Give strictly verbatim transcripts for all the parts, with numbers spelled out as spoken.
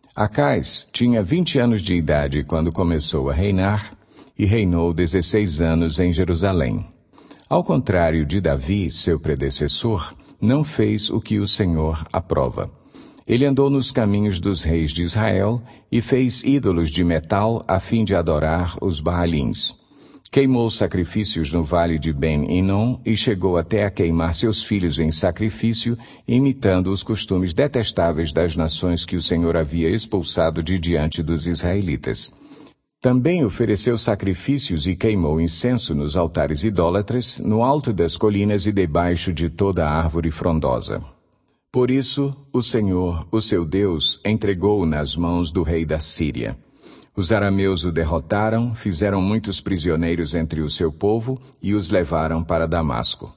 Acais tinha vinte anos de idade quando começou a reinar e reinou dezesseis anos em Jerusalém. Ao contrário de Davi, seu predecessor, não fez o que o Senhor aprova. Ele andou nos caminhos dos reis de Israel e fez ídolos de metal a fim de adorar os Baalins. Queimou sacrifícios no vale de Ben-Hinom e chegou até a queimar seus filhos em sacrifício, imitando os costumes detestáveis das nações que o Senhor havia expulsado de diante dos israelitas. Também ofereceu sacrifícios e queimou incenso nos altares idólatras, no alto das colinas e debaixo de toda a árvore frondosa. Por isso, o Senhor, o seu Deus, entregou-o nas mãos do rei da Síria. Os arameus o derrotaram, fizeram muitos prisioneiros entre o seu povo e os levaram para Damasco.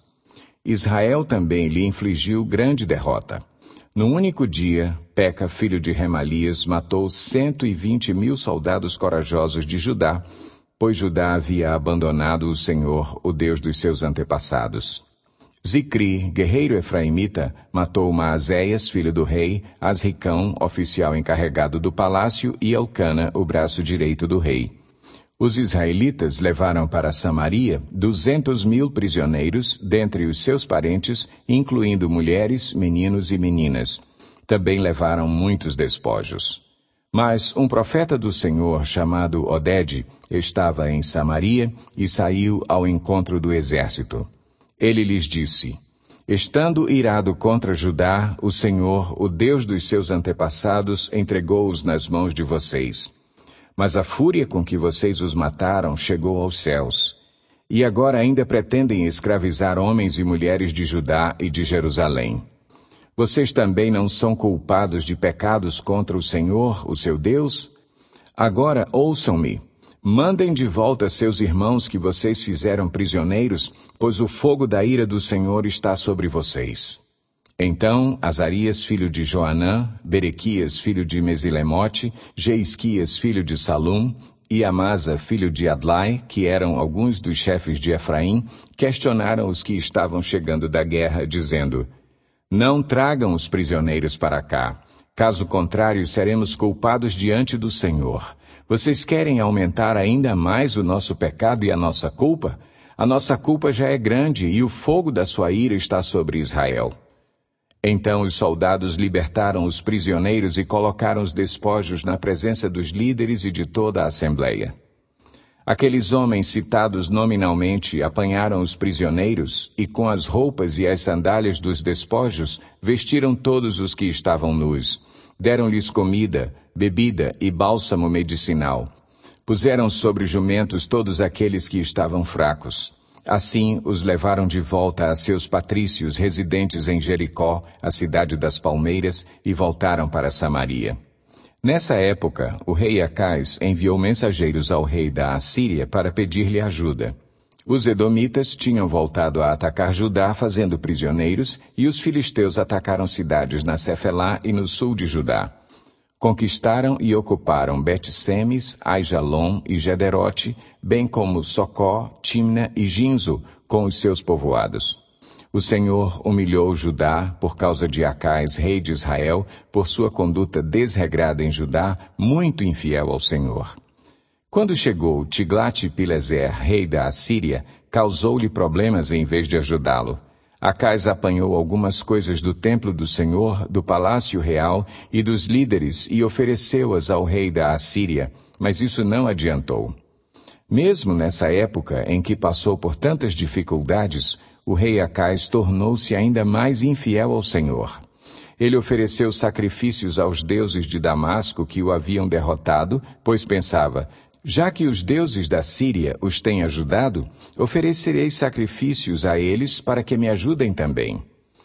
Israel também lhe infligiu grande derrota. Num único dia, Peca, filho de Remalias, matou cento e vinte mil soldados corajosos de Judá, pois Judá havia abandonado o Senhor, o Deus dos seus antepassados. Zicri, guerreiro efraimita, matou Maazéias, filho do rei, Asricão, oficial encarregado do palácio, e Elcana, o braço direito do rei. Os israelitas levaram para Samaria duzentos mil prisioneiros, dentre os seus parentes, incluindo mulheres, meninos e meninas. Também levaram muitos despojos. Mas um profeta do Senhor, chamado Odede, estava em Samaria e saiu ao encontro do exército. Ele lhes disse: Estando irado contra Judá, o Senhor, o Deus dos seus antepassados, entregou-os nas mãos de vocês. Mas a fúria com que vocês os mataram chegou aos céus. E agora ainda pretendem escravizar homens e mulheres de Judá e de Jerusalém. Vocês também não são culpados de pecados contra o Senhor, o seu Deus? Agora ouçam-me. Mandem de volta seus irmãos que vocês fizeram prisioneiros, pois o fogo da ira do Senhor está sobre vocês. Então Azarias, filho de Joanã, Berequias, filho de Mesilemote, Jeisquias, filho de Salum, e Amasa, filho de Adlai, que eram alguns dos chefes de Efraim, questionaram os que estavam chegando da guerra, dizendo: Não tragam os prisioneiros para cá. Caso contrário, seremos culpados diante do Senhor. Vocês querem aumentar ainda mais o nosso pecado e a nossa culpa? A nossa culpa já é grande e o fogo da sua ira está sobre Israel. Então os soldados libertaram os prisioneiros e colocaram os despojos na presença dos líderes e de toda a assembleia. Aqueles homens citados nominalmente apanharam os prisioneiros e com as roupas e as sandálias dos despojos vestiram todos os que estavam nus. Deram-lhes comida, bebida e bálsamo medicinal. Puseram sobre jumentos todos aqueles que estavam fracos. Assim os levaram de volta a seus patrícios residentes em Jericó, a cidade das palmeiras, e voltaram para Samaria. Nessa época, o rei Acais enviou mensageiros ao rei da Assíria para pedir-lhe ajuda. Os edomitas tinham voltado a atacar Judá fazendo prisioneiros, e os filisteus atacaram cidades na Cefelá e no sul de Judá. Conquistaram e ocuparam Bet-Semes, Aijalon e Gederote, bem como Socó, Timna e Ginzo, com os seus povoados. O Senhor humilhou Judá por causa de Acais, rei de Israel, por sua conduta desregrada em Judá, muito infiel ao Senhor. Quando chegou Tiglat-Pileser, rei da Assíria, causou-lhe problemas em vez de ajudá-lo. Acais apanhou algumas coisas do templo do Senhor, do palácio real e dos líderes e ofereceu-as ao rei da Assíria, mas isso não adiantou. Mesmo nessa época em que passou por tantas dificuldades, o rei Acais tornou-se ainda mais infiel ao Senhor. Ele ofereceu sacrifícios aos deuses de Damasco que o haviam derrotado, pois pensava: já que os deuses da Síria os têm ajudado, oferecerei sacrifícios a eles para que me ajudem também.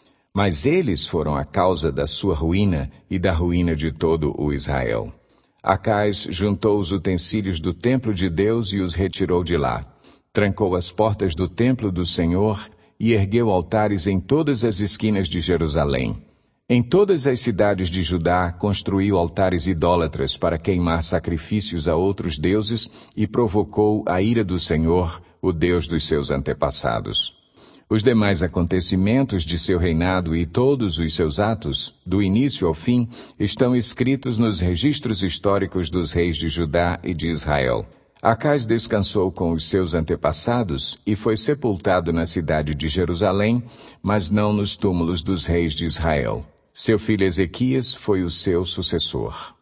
Mas eles foram a causa da sua ruína e da ruína de todo o Israel. Acais juntou os utensílios do templo de Deus e os retirou de lá. Trancou as portas do templo do Senhor e ergueu altares em todas as esquinas de Jerusalém. Em todas as cidades de Judá construiu altares idólatras para queimar sacrifícios a outros deuses e provocou a ira do Senhor, o Deus dos seus antepassados. Os demais acontecimentos de seu reinado e todos os seus atos, do início ao fim, estão escritos nos registros históricos dos reis de Judá e de Israel. Acás descansou com os seus antepassados e foi sepultado na cidade de Jerusalém, mas não nos túmulos dos reis de Israel. Seu filho Ezequias foi o seu sucessor.